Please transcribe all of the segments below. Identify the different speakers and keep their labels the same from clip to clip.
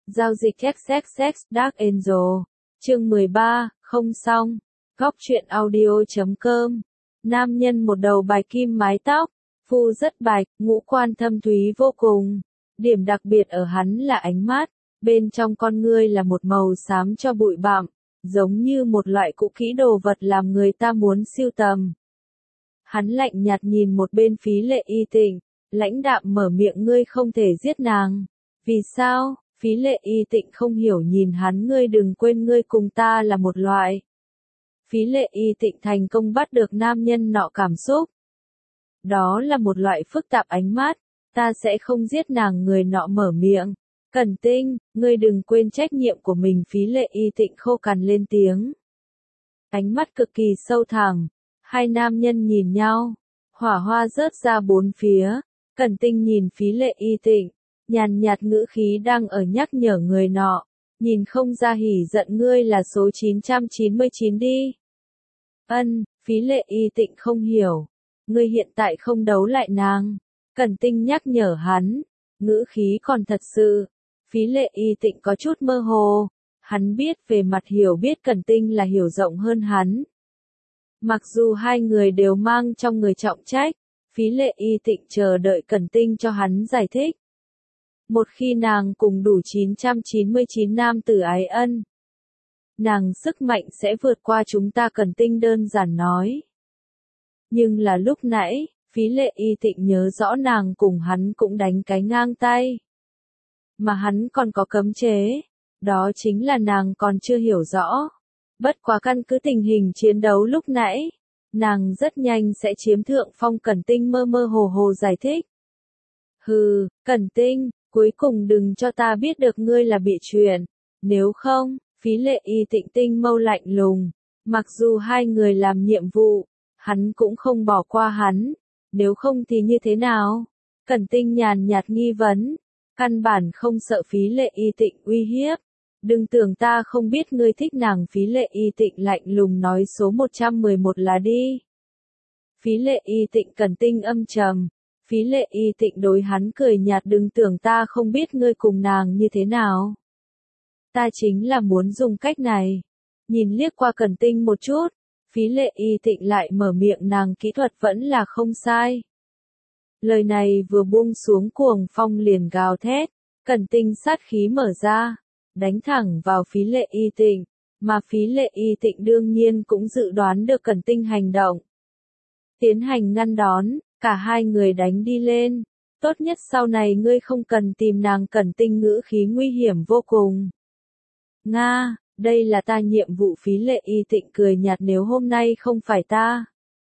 Speaker 1: Giao dịch XXX Dark Angel. Chương 13, không xong. Góc truyện audio.com. Nam nhân một đầu bài kim mái tóc, phu rất bạch, ngũ quan thâm thúy vô cùng. Điểm đặc biệt ở hắn là ánh mắt, bên trong con ngươi là một màu xám cho bụi bặm, giống như một loại cũ kỹ đồ vật làm người ta muốn sưu tầm. Hắn lạnh nhạt nhìn một bên Phí Lệ Y Tịnh, lãnh đạm mở miệng, ngươi không thể giết nàng. Vì sao? Phí Lệ Y Tịnh không hiểu nhìn hắn, ngươi đừng quên ngươi cùng ta là một loại. Phí Lệ Y Tịnh thành công bắt được nam nhân nọ cảm xúc. Đó là một loại phức tạp ánh mắt, ta sẽ không giết nàng, người nọ mở miệng. Cẩn Tinh, ngươi đừng quên trách nhiệm của mình. Phí Lệ Y Tịnh khô cằn lên tiếng. Ánh mắt cực kỳ sâu thẳm, hai nam nhân nhìn nhau, hỏa hoa rớt ra bốn phía. Cẩn Tinh nhìn Phí Lệ Y Tịnh, nhàn nhạt ngữ khí đang ở nhắc nhở người nọ, nhìn không ra hỉ giận, ngươi là số 999 đi. Phí Lệ Y Tịnh không hiểu, ngươi hiện tại không đấu lại nàng. Cẩn Tinh nhắc nhở hắn, ngữ khí còn thật sự. Phí Lệ Y Tịnh có chút mơ hồ, hắn biết về mặt hiểu biết Cẩn Tinh là hiểu rộng hơn hắn. Mặc dù hai người đều mang trong người trọng trách, Phí Lệ Y Tịnh chờ đợi Cẩn Tinh cho hắn giải thích. Một khi nàng cùng đủ 999 nam tử ái ân, nàng sức mạnh sẽ vượt qua chúng ta, Cẩn Tinh đơn giản nói. Nhưng là lúc nãy, Phí Lệ Y Tịnh nhớ rõ nàng cùng hắn cũng đánh cái ngang tay. Mà hắn còn có cấm chế, đó chính là nàng còn chưa hiểu rõ. Bất quá căn cứ tình hình chiến đấu lúc nãy, nàng rất nhanh sẽ chiếm thượng phong. Cẩn Tinh mơ mơ hồ hồ giải thích. Hừ, Cẩn Tinh, cuối cùng đừng cho ta biết được ngươi là bị chuyện, nếu không, Phí Lệ Y Tịnh tinh mâu lạnh lùng, mặc dù hai người làm nhiệm vụ, hắn cũng không bỏ qua hắn, nếu không thì như thế nào? Cẩn Tinh nhàn nhạt nghi vấn, căn bản không sợ Phí Lệ Y Tịnh uy hiếp, đừng tưởng ta không biết ngươi thích nàng. Phí Lệ Y Tịnh lạnh lùng nói, số 111 là đi. Phí Lệ Y Tịnh. Cẩn Tinh âm trầm. Phí Lệ Y Tịnh đối hắn cười nhạt, đừng tưởng ta không biết ngươi cùng nàng như thế nào. Ta chính là muốn dùng cách này. Nhìn liếc qua Cẩn Tinh một chút, Phí Lệ Y Tịnh lại mở miệng, nàng kỹ thuật vẫn là không sai. Lời này vừa buông xuống, cuồng phong liền gào thét, Cẩn Tinh sát khí mở ra, đánh thẳng vào Phí Lệ Y Tịnh, mà Phí Lệ Y Tịnh đương nhiên cũng dự đoán được Cẩn Tinh hành động. Tiến hành ngăn đón, cả hai người đánh đi lên, tốt nhất sau này ngươi không cần tìm nàng. Cẩn Tinh ngữ khí nguy hiểm vô cùng. Nga, đây là ta nhiệm vụ. Phí Lệ Y Tịnh cười nhạt, nếu hôm nay không phải ta,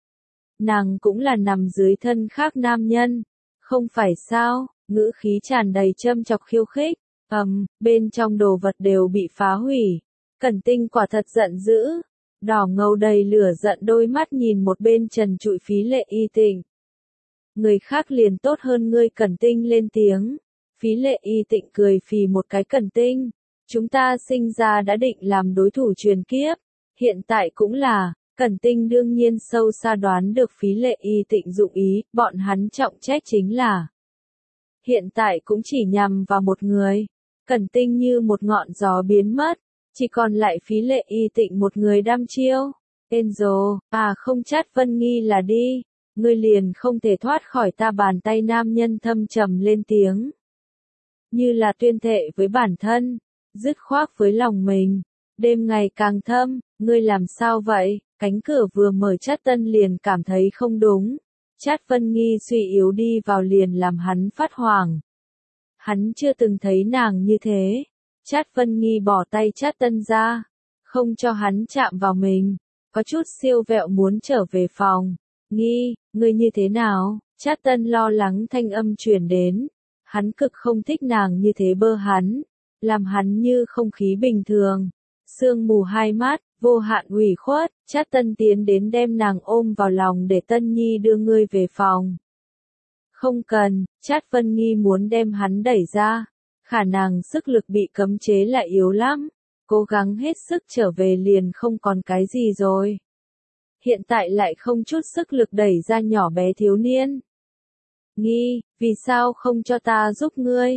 Speaker 1: nàng cũng là nằm dưới thân khác nam nhân, không phải sao? Ngữ khí tràn đầy châm chọc khiêu khích. Bên trong đồ vật đều bị phá hủy. Cẩn Tinh quả thật giận dữ, đỏ ngầu đầy lửa giận đôi mắt nhìn một bên trần trụi Phí Lệ Y Tịnh. Người khác liền tốt hơn ngươi. Cẩn Tinh lên tiếng. Phí Lệ Y Tịnh cười phì một cái, Cẩn Tinh, chúng ta sinh ra đã định làm đối thủ truyền kiếp, hiện tại cũng là. Cẩn Tinh đương nhiên sâu xa đoán được Phí Lệ Y Tịnh dụng ý, bọn hắn trọng trách chính là hiện tại cũng chỉ nhằm vào một người. Cẩn Tinh như một ngọn gió biến mất, chỉ còn lại Phí Lệ Y Tịnh một người đăm chiêu. Angel, không Trát Vân Nghi là đi, ngươi liền không thể thoát khỏi ta bàn tay. Nam nhân thâm trầm lên tiếng, như là tuyên thệ với bản thân, dứt khoát với lòng mình. Đêm ngày càng thâm, ngươi làm sao vậy? Cánh cửa vừa mở, Trát Tân liền cảm thấy không đúng. Trát Vân Nghi suy yếu đi vào liền làm hắn phát hoảng. Hắn chưa từng thấy nàng như thế. Trát Vân Nghi bỏ tay Trát Tân ra, không cho hắn chạm vào mình, có chút siêu vẹo muốn trở về phòng. Nghi, ngươi như thế nào? Trát Tân lo lắng thanh âm truyền đến. Hắn cực không thích nàng như thế bơ hắn, làm hắn như không khí bình thường. Sương mù hai mắt, vô hạn ủy khuất. Trát Tân tiến đến đem nàng ôm vào lòng, để Tân Nhi đưa ngươi về phòng. Không cần. Trát Vân Nghi muốn đem hắn đẩy ra, khả năng sức lực bị cấm chế lại yếu lắm, cố gắng hết sức trở về liền không còn cái gì rồi. Hiện tại lại không chút sức lực đẩy ra nhỏ bé thiếu niên. Nghi, vì sao không cho ta giúp ngươi?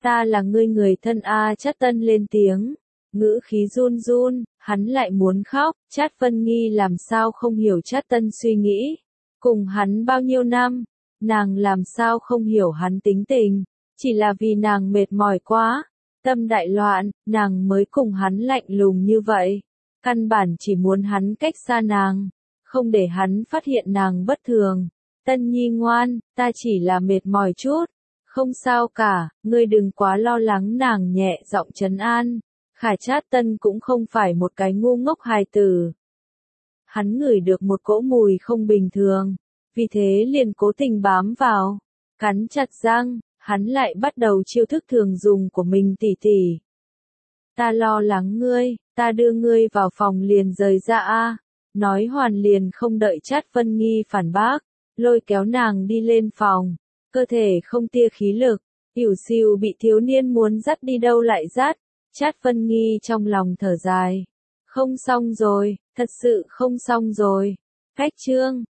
Speaker 1: Ta là ngươi người thân a. Trát Tân lên tiếng, ngữ khí run run, hắn lại muốn khóc. Trát Vân Nghi làm sao không hiểu Trát Tân suy nghĩ. Cùng hắn bao nhiêu năm, nàng làm sao không hiểu hắn tính tình. Chỉ là vì nàng mệt mỏi quá, tâm đại loạn, nàng mới cùng hắn lạnh lùng như vậy. Căn bản chỉ muốn hắn cách xa nàng, không để hắn phát hiện nàng bất thường. Tân Nhi ngoan, ta chỉ là mệt mỏi chút. Không sao cả, ngươi đừng quá lo lắng, nàng nhẹ giọng trấn an. Khải Trát Tân cũng không phải một cái ngu ngốc hài tử. Hắn ngửi được một cỗ mùi không bình thường, vì thế liền cố tình bám vào, cắn chặt răng, hắn lại bắt đầu chiêu thức thường dùng của mình tỉ tỉ. Ta lo lắng ngươi, ta đưa ngươi vào phòng liền rời ra a. Nói hoàn liền không đợi Trát Vân Nghi phản bác, lôi kéo nàng đi lên phòng, cơ thể không tia khí lực, ỉu xìu bị thiếu niên muốn dắt đi đâu lại dắt. Trát Vân Nghi trong lòng thở dài, không xong rồi, thật sự không xong rồi. Phách chương